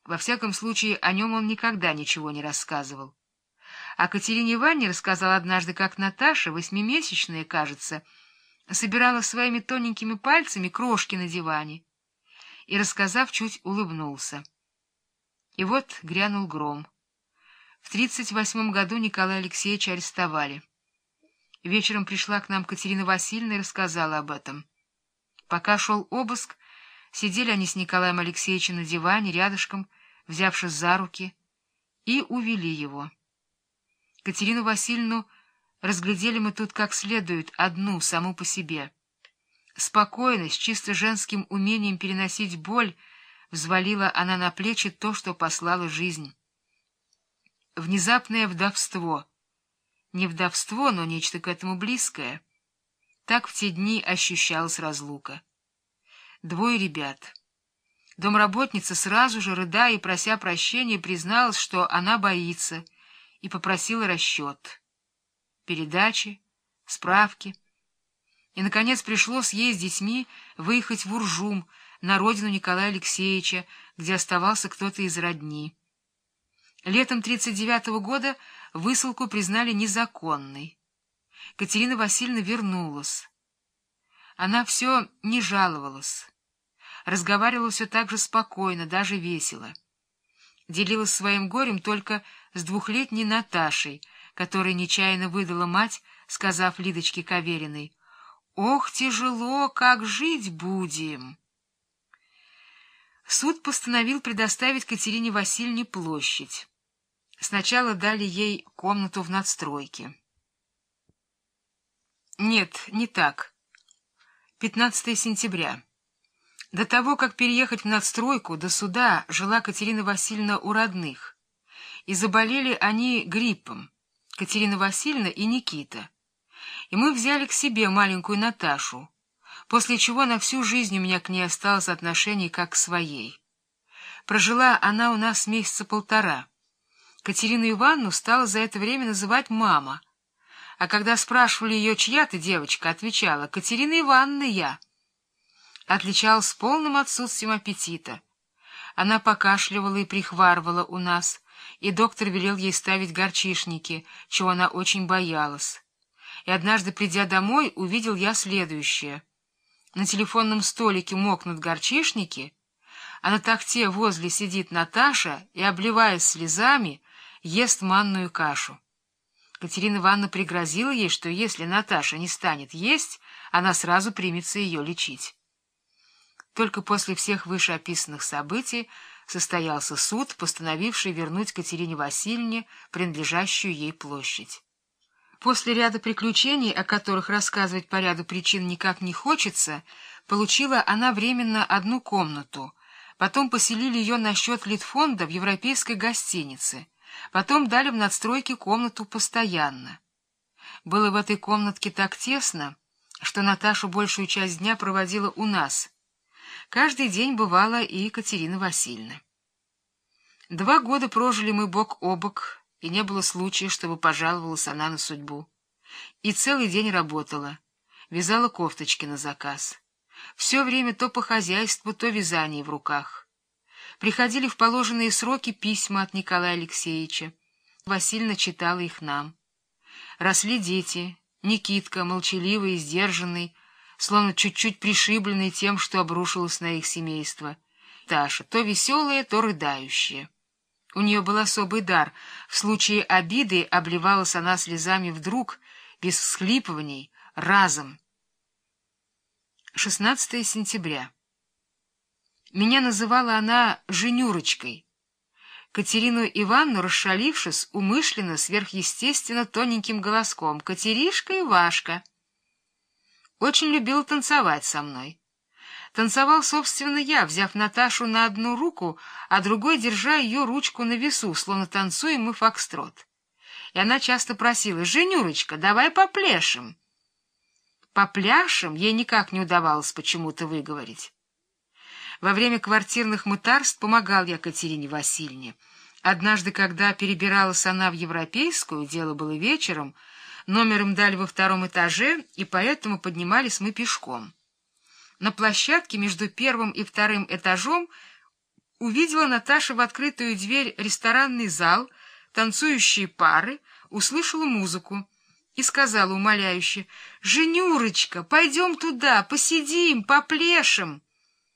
Во всяком случае, о нем он никогда ничего не рассказывал. А Катерине Ивановне рассказал однажды, как Наташа, 8-месячная, кажется, собирала своими тоненькими пальцами крошки на диване, и, рассказав, чуть улыбнулся. И вот грянул гром. В 38-м году Николая Алексеевича арестовали. Вечером пришла к нам Катерина Васильевна и рассказала об этом. Пока шел обыск, сидели они с Николаем Алексеевичем на диване рядышком, взявшись за руки, и увели его. Катерину Васильевну разглядели мы тут как следует, одну, саму по себе. Спокойно, с чисто женским умением переносить боль, взвалила она на плечи то, что послала жизнь. Внезапное вдовство. Не вдовство, но нечто к этому близкое. Так в те дни ощущалась разлука. 2 ребят. Домработница сразу же, рыдая и прося прощения, призналась, что она боится, и попросила расчет. Передачи, справки. И, наконец, пришлось ей с детьми выехать в Уржум, на родину Николая Алексеевича, где оставался кто-то из родни. Летом 1939 года высылку признали незаконной. Катерина Васильевна вернулась. Она все не жаловалась. Разговаривала все так же спокойно, даже весело. Делилась своим горем только с 2-летней Наташей, которой нечаянно выдала мать, сказав Лидочке Кавериной: «Ох, тяжело, как жить будем!» Суд постановил предоставить Катерине Васильевне площадь. Сначала дали ей комнату в надстройке. Нет, не так. 15 сентября. До того, как переехать в надстройку, до суда жила Катерина Васильевна у родных. И заболели они гриппом, Катерина Васильевна и Никита. И мы взяли к себе маленькую Наташу, после чего на всю жизнь у меня к ней осталось отношение как к своей. Прожила она у нас месяца 1,5. Катерину Ивановну стала за это время называть мама, а когда спрашивали ее, чья ты девочка, отвечала: «Катерина Ивановна я». Отличалась полным отсутствием аппетита. Она покашливала и прихварывала у нас, и доктор велел ей ставить горчишники, чего она очень боялась. И однажды, придя домой, увидел я следующее. На телефонном столике мокнут горчишники, а на тахте возле сидит Наташа и, обливаясь слезами, ест манную кашу. Катерина Ивановна пригрозила ей, что если Наташа не станет есть, она сразу примется ее лечить. Только после всех вышеописанных событий состоялся суд, постановивший вернуть Катерине Васильевне принадлежащую ей площадь. После ряда приключений, о которых рассказывать по ряду причин никак не хочется, получила она временно 1 комнату, потом поселили ее на счет Литфонда в европейской гостинице, потом дали в надстройке комнату постоянно. Было в этой комнатке так тесно, что Наташа большую часть дня проводила у нас. Каждый день бывала и Екатерина Васильевна. 2 года прожили мы бок о бок, и не было случая, чтобы пожаловалась она на судьбу. И целый день работала, вязала кофточки на заказ. Все время то по хозяйству, то вязание в руках. Приходили в положенные сроки письма от Николая Алексеевича. Васильевна читала их нам. Росли дети, Никитка, молчаливый и сдержанный, словно чуть-чуть пришибленный тем, что обрушилось на их семейство. Таша, то веселая, то рыдающая. У нее был особый дар. В случае обиды обливалась она слезами вдруг, без всхлипываний, разом. 16 сентября. Меня называла она Женюрочкой. Катерину Ивановну, расшалившись, умышленно, сверхъестественно тоненьким голоском: «Катеришка Ивашка». Очень любила танцевать со мной. Танцевал, собственно, я, взяв Наташу на одну руку, а другой держа ее ручку на весу, словно танцуем мы фокстрот. И она часто просила: «Женюрочка, давай попляшем». «Попляшем» ей никак не удавалось почему-то выговорить. Во время квартирных мытарств помогал я Катерине Васильевне. Однажды, когда перебиралась она в европейскую, дело было вечером, номер им дали во 2-м этаже, и поэтому поднимались мы пешком. На площадке между 1-м и 2-м этажом Увидела Наташа в открытую дверь ресторанный зал, танцующие пары, услышала музыку и сказала умоляюще: «Женюрочка, пойдем туда, посидим, попляшем».